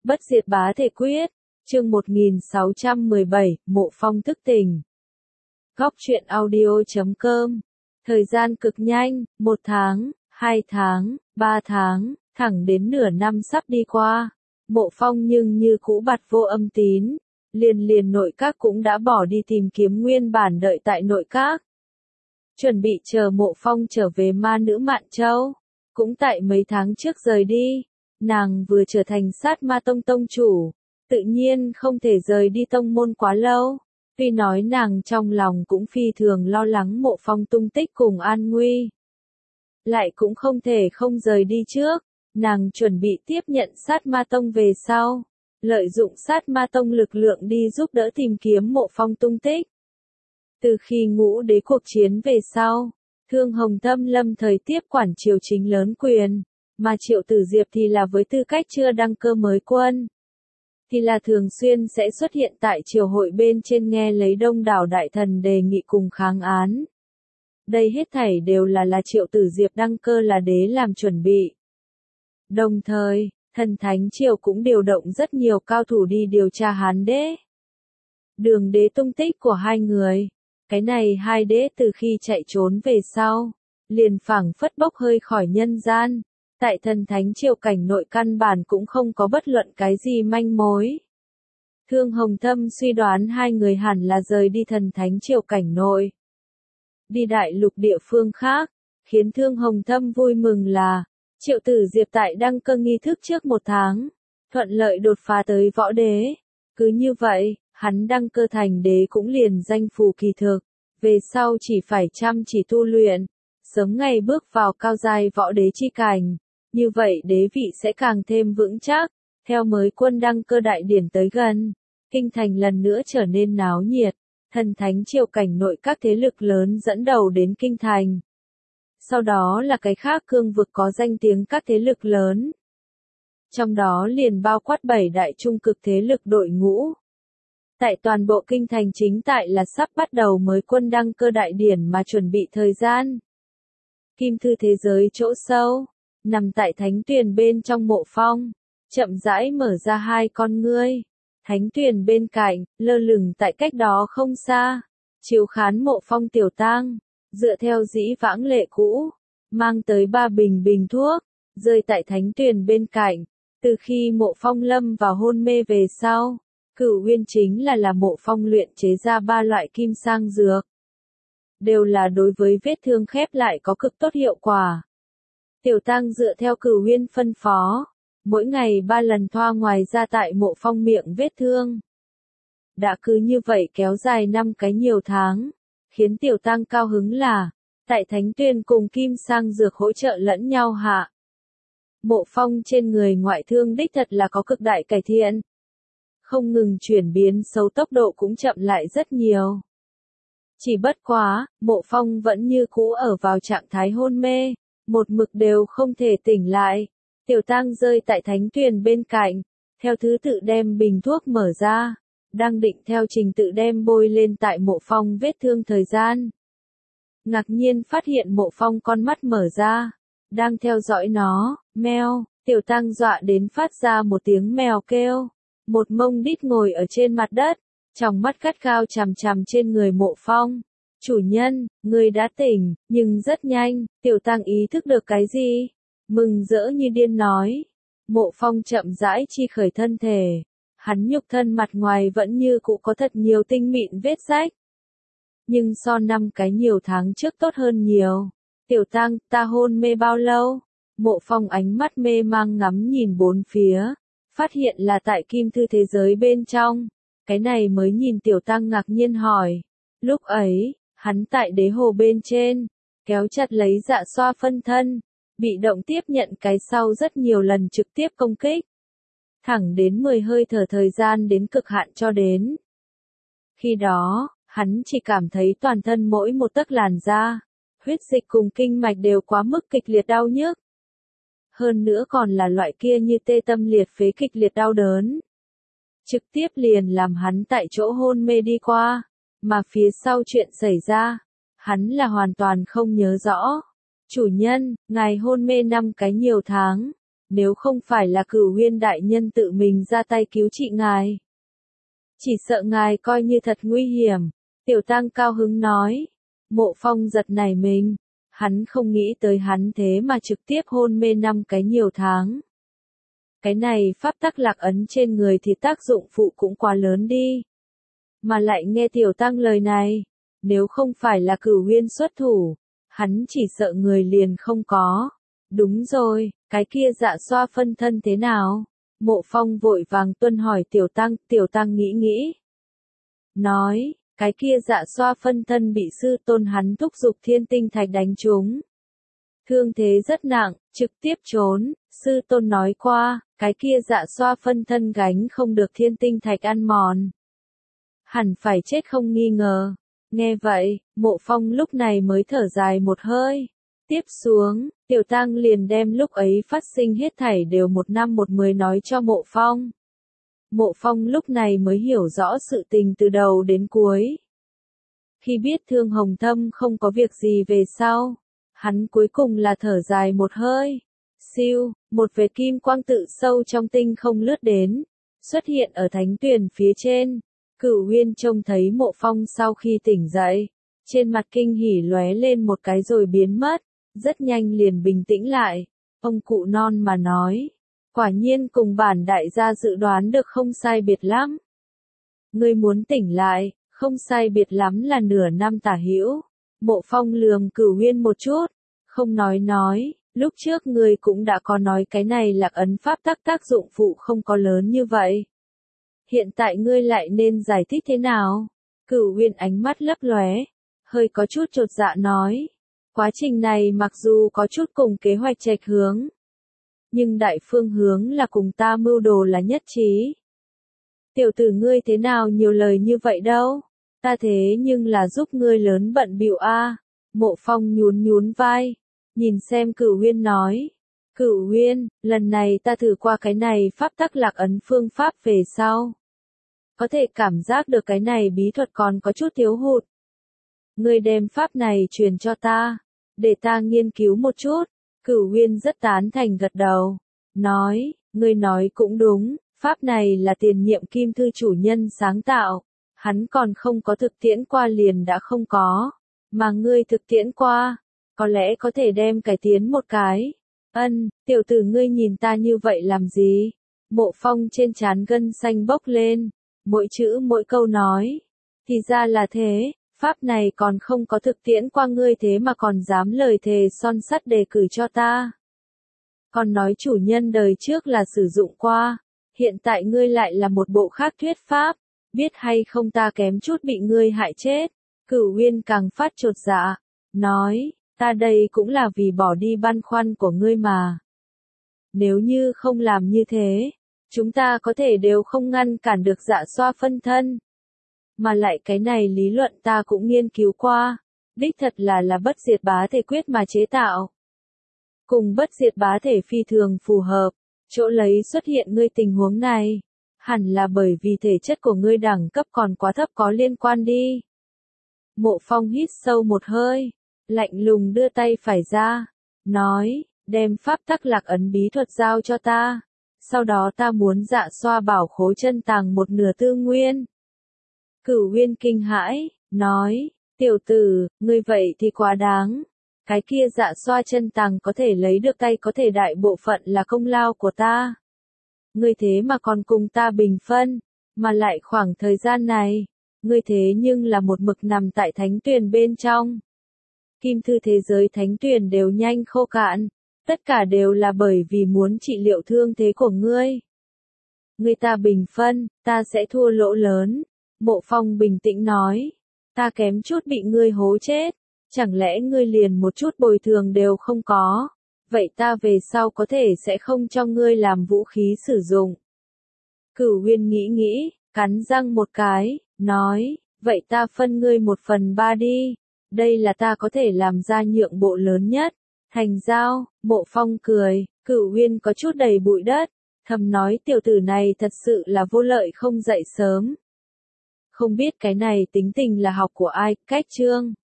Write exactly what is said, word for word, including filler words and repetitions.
Bất diệt bá thể quyết, chương một nghìn sáu trăm mười bảy, Mộ Phong thức tỉnh. Góc truyện audio chấm com. Thời gian cực nhanh, một tháng, hai tháng, ba tháng, thẳng đến nửa năm sắp đi qua. Mộ Phong nhưng như cũ bặt vô âm tín, liền liền nội các cũng đã bỏ đi tìm kiếm nguyên bản đợi tại nội các. Chuẩn bị chờ Mộ Phong trở về ma nữ Mạn Châu, cũng tại mấy tháng trước rời đi. Nàng vừa trở thành sát ma tông tông chủ, tự nhiên không thể rời đi tông môn quá lâu. Tuy nói nàng trong lòng cũng phi thường lo lắng Mộ Phong tung tích cùng an nguy, lại cũng không thể không rời đi trước. Nàng chuẩn bị tiếp nhận sát ma tông về sau, lợi dụng sát ma tông lực lượng đi giúp đỡ tìm kiếm Mộ Phong tung tích. Từ khi ngũ đế cuộc chiến về sau, Thương Hồng Thâm lâm thời tiếp quản triều chính lớn quyền, mà Triệu Tử Diệp thì là với tư cách chưa đăng cơ mới quân, thì là thường xuyên sẽ xuất hiện tại triều hội bên trên nghe lấy đông đảo đại thần đề nghị cùng kháng án. Đây hết thảy đều là là Triệu Tử Diệp đăng cơ là đế làm chuẩn bị. Đồng thời, Thần Thánh Triều cũng điều động rất nhiều cao thủ đi điều tra Hán đế, Đường đế tung tích của hai người. Cái này hai đế từ khi chạy trốn về sau, liền phảng phất bốc hơi khỏi nhân gian. Tại Thần Thánh Triều cảnh nội căn bản cũng không có bất luận cái gì manh mối. Thương Hồng Thâm suy đoán hai người hẳn là rời đi Thần Thánh Triều cảnh nội, đi đại lục địa phương khác. Khiến Thương Hồng Thâm vui mừng là, Triệu Tử Diệp tại đăng cơ nghi thức trước một tháng, thuận lợi đột phá tới võ đế. Cứ như vậy, hắn đăng cơ thành đế cũng liền danh phù kỳ thực, về sau chỉ phải chăm chỉ tu luyện, sớm ngày bước vào cao giai võ đế chi cảnh. Như vậy đế vị sẽ càng thêm vững chắc. Theo mới quân đăng cơ đại điển tới gần, kinh thành lần nữa trở nên náo nhiệt. Thần Thánh Triều cảnh nội các thế lực lớn dẫn đầu đến kinh thành. Sau đó là cái khác cương vực có danh tiếng các thế lực lớn. Trong đó liền bao quát bảy đại trung cực thế lực đội ngũ. Tại toàn bộ kinh thành chính tại là sắp bắt đầu mới quân đăng cơ đại điển mà chuẩn bị thời gian. Kim thư thế giới chỗ sâu, nằm tại thánh tuyền bên trong Mộ Phong, chậm rãi mở ra hai con ngươi. Thánh tuyền bên cạnh, lơ lửng tại cách đó không xa, chiếu khán Mộ Phong tiểu tang, dựa theo dĩ vãng lệ cũ, mang tới ba bình bình thuốc, rơi tại thánh tuyền bên cạnh. Từ khi Mộ Phong lâm vào hôn mê về sau, Cửu Uyên chính là là Mộ Phong luyện chế ra ba loại kim sang dược, đều là đối với vết thương khép lại có cực tốt hiệu quả. Tiểu tang dựa theo Cửu Uyên phân phó, mỗi ngày ba lần thoa ngoài ra tại Mộ Phong miệng vết thương. Đã cứ như vậy kéo dài năm cái nhiều tháng, khiến tiểu tang cao hứng là, tại thánh tuyền cùng kim sang dược hỗ trợ lẫn nhau hạ. Mộ Phong trên người ngoại thương đích thật là có cực đại cải thiện. Không ngừng chuyển biến xấu, tốc độ cũng chậm lại rất nhiều. Chỉ bất quá, Mộ Phong vẫn như cũ ở vào trạng thái hôn mê, một mực đều không thể tỉnh lại. Tiểu tang rơi tại thánh tuyền bên cạnh, theo thứ tự đem bình thuốc mở ra, đang định theo trình tự đem bôi lên tại Mộ Phong vết thương thời gian. Ngạc nhiên phát hiện Mộ Phong con mắt mở ra, đang theo dõi nó. Meo, tiểu tang dọa đến phát ra một tiếng mèo kêu. Một mông đít ngồi ở trên mặt đất, trong mắt gắt gao chằm chằm trên người Mộ Phong. Chủ nhân, người đã tỉnh, nhưng rất nhanh, tiểu tang ý thức được cái gì? Mừng rỡ như điên nói. Mộ Phong chậm rãi chi khởi thân thể. Hắn nhục thân mặt ngoài vẫn như cũ có thật nhiều tinh mịn vết rách, nhưng so năm cái nhiều tháng trước tốt hơn nhiều. Tiểu tang, ta hôn mê bao lâu? Mộ Phong ánh mắt mê mang ngắm nhìn bốn phía, phát hiện là tại kim thư thế giới bên trong. Cái này mới nhìn tiểu tang ngạc nhiên hỏi. Lúc ấy, hắn tại đế hồ bên trên, kéo chặt lấy Dạ Xoa phân thân, bị động tiếp nhận cái sau rất nhiều lần trực tiếp công kích. Thẳng đến mười hơi thở thời gian đến cực hạn cho đến. Khi đó, hắn chỉ cảm thấy toàn thân mỗi một tấc làn da, huyết dịch cùng kinh mạch đều quá mức kịch liệt đau nhức. Hơn nữa còn là loại kia như tê tâm liệt phế kịch liệt đau đớn. Trực tiếp liền làm hắn tại chỗ hôn mê đi qua, mà phía sau chuyện xảy ra, hắn là hoàn toàn không nhớ rõ. Chủ nhân, ngài hôn mê năm cái nhiều tháng, nếu không phải là Cửu Huyên đại nhân tự mình ra tay cứu trị ngài. Chỉ sợ ngài coi như thật nguy hiểm, Tiểu Tăng cao hứng nói. Mộ Phong giật nảy mình, hắn không nghĩ tới hắn thế mà trực tiếp hôn mê năm cái nhiều tháng. Cái này pháp tắc lạc ấn trên người thì tác dụng phụ cũng quá lớn đi. Mà lại nghe Tiểu Tăng lời này, nếu không phải là Cửu Huyên xuất thủ, hắn chỉ sợ người liền không có. Đúng rồi, cái kia dạ xoa phân thân thế nào? Mộ Phong vội vàng tuân hỏi Tiểu Tăng, Tiểu Tăng nghĩ nghĩ. Nói, cái kia dạ xoa phân thân bị sư tôn hắn thúc giục thiên tinh thạch đánh trúng. Thương thế rất nặng, trực tiếp trốn, sư tôn nói qua, cái kia dạ xoa phân thân gánh không được thiên tinh thạch ăn mòn. Hẳn phải chết không nghi ngờ. Nghe vậy, Mộ Phong lúc này mới thở dài một hơi. Tiếp xuống, Tiểu Tăng liền đem lúc ấy phát sinh hết thảy đều một năm một mười nói cho Mộ Phong. Mộ Phong lúc này mới hiểu rõ sự tình từ đầu đến cuối. Khi biết Thương Hồng Thâm không có việc gì về sau, hắn cuối cùng là thở dài một hơi. Siêu, một vệt kim quang tự sâu trong tinh không lướt đến, xuất hiện ở thánh tuyền phía trên. Cửu Huyên trông thấy Mộ Phong sau khi tỉnh dậy, trên mặt kinh hỉ lóe lên một cái rồi biến mất, rất nhanh liền bình tĩnh lại. Ông cụ non mà nói, quả nhiên cùng bản đại gia dự đoán được không sai biệt lắm. Ngươi muốn tỉnh lại, không sai biệt lắm là nửa năm tả hữu. Mộ Phong lườm Cửu Huyên một chút, không nói nói, lúc trước ngươi cũng đã có nói cái này lạc ấn pháp tắc tác dụng phụ không có lớn như vậy. Hiện tại ngươi lại nên giải thích thế nào? Cửu Huyên ánh mắt lấp lóe, hơi có chút chột dạ nói. Quá trình này mặc dù có chút cùng kế hoạch chệch hướng, nhưng đại phương hướng là cùng ta mưu đồ là nhất trí. Tiểu tử ngươi thế nào nhiều lời như vậy đâu? Ta thế nhưng là giúp ngươi lớn bận bịu a. Mộ Phong nhún nhún vai, nhìn xem Cửu Huyên nói. Cửu Huyên, lần này ta thử qua cái này pháp tắc lạc ấn phương pháp về sau. Có thể cảm giác được cái này bí thuật còn có chút thiếu hụt. Ngươi đem pháp này truyền cho ta, để ta nghiên cứu một chút. Cửu Huyên rất tán thành gật đầu, nói, ngươi nói cũng đúng, pháp này là tiền nhiệm Kim Thư chủ nhân sáng tạo, hắn còn không có thực tiễn qua liền đã không có, mà ngươi thực tiễn qua, có lẽ có thể đem cải tiến một cái. Ân, tiểu tử ngươi nhìn ta như vậy làm gì? Mộ Phong trên trán gân xanh bốc lên, mỗi chữ mỗi câu nói, thì ra là thế. Pháp này còn không có thực tiễn qua ngươi thế mà còn dám lời thề son sắt đề cử cho ta. Còn nói chủ nhân đời trước là sử dụng qua, hiện tại ngươi lại là một bộ khác thuyết pháp, biết hay không ta kém chút bị ngươi hại chết. Cửu Huyên càng phát chột dạ, nói, ta đây cũng là vì bỏ đi băn khoăn của ngươi mà. Nếu như không làm như thế, chúng ta có thể đều không ngăn cản được dạ xoa phân thân. Mà lại cái này lý luận ta cũng nghiên cứu qua, đích thật là là bất diệt bá thể quyết mà chế tạo. Cùng bất diệt bá thể phi thường phù hợp, chỗ lấy xuất hiện ngươi tình huống này, hẳn là bởi vì thể chất của ngươi đẳng cấp còn quá thấp có liên quan đi. Mộ Phong hít sâu một hơi, lạnh lùng đưa tay phải ra, nói, đem pháp tắc lạc ấn bí thuật giao cho ta, sau đó ta muốn dạ xoa bảo khố chân tàng một nửa tư nguyên. Cửu Huyên kinh hãi, nói, tiểu tử, ngươi vậy thì quá đáng. Cái kia dạ xoa chân tàng có thể lấy được tay có thể đại bộ phận là công lao của ta. Ngươi thế mà còn cùng ta bình phân, mà lại khoảng thời gian này, ngươi thế nhưng là một mực nằm tại thánh tuyền bên trong. Kim thư thế giới thánh tuyền đều nhanh khô cạn, tất cả đều là bởi vì muốn trị liệu thương thế của ngươi. Ngươi ta bình phân, ta sẽ thua lỗ lớn. Mộ Phong bình tĩnh nói, ta kém chút bị ngươi hố chết, chẳng lẽ ngươi liền một chút bồi thường đều không có, vậy ta về sau có thể sẽ không cho ngươi làm vũ khí sử dụng. Cửu Huyên nghĩ nghĩ, cắn răng một cái, nói, vậy ta phân ngươi một phần ba đi, đây là ta có thể làm ra nhượng bộ lớn nhất. Thành giao, Mộ Phong cười, Cửu Huyên có chút đầy bụi đất, thầm nói tiểu tử này thật sự là vô lợi không dậy sớm. Không biết cái này tính tình là học của ai, cách chương.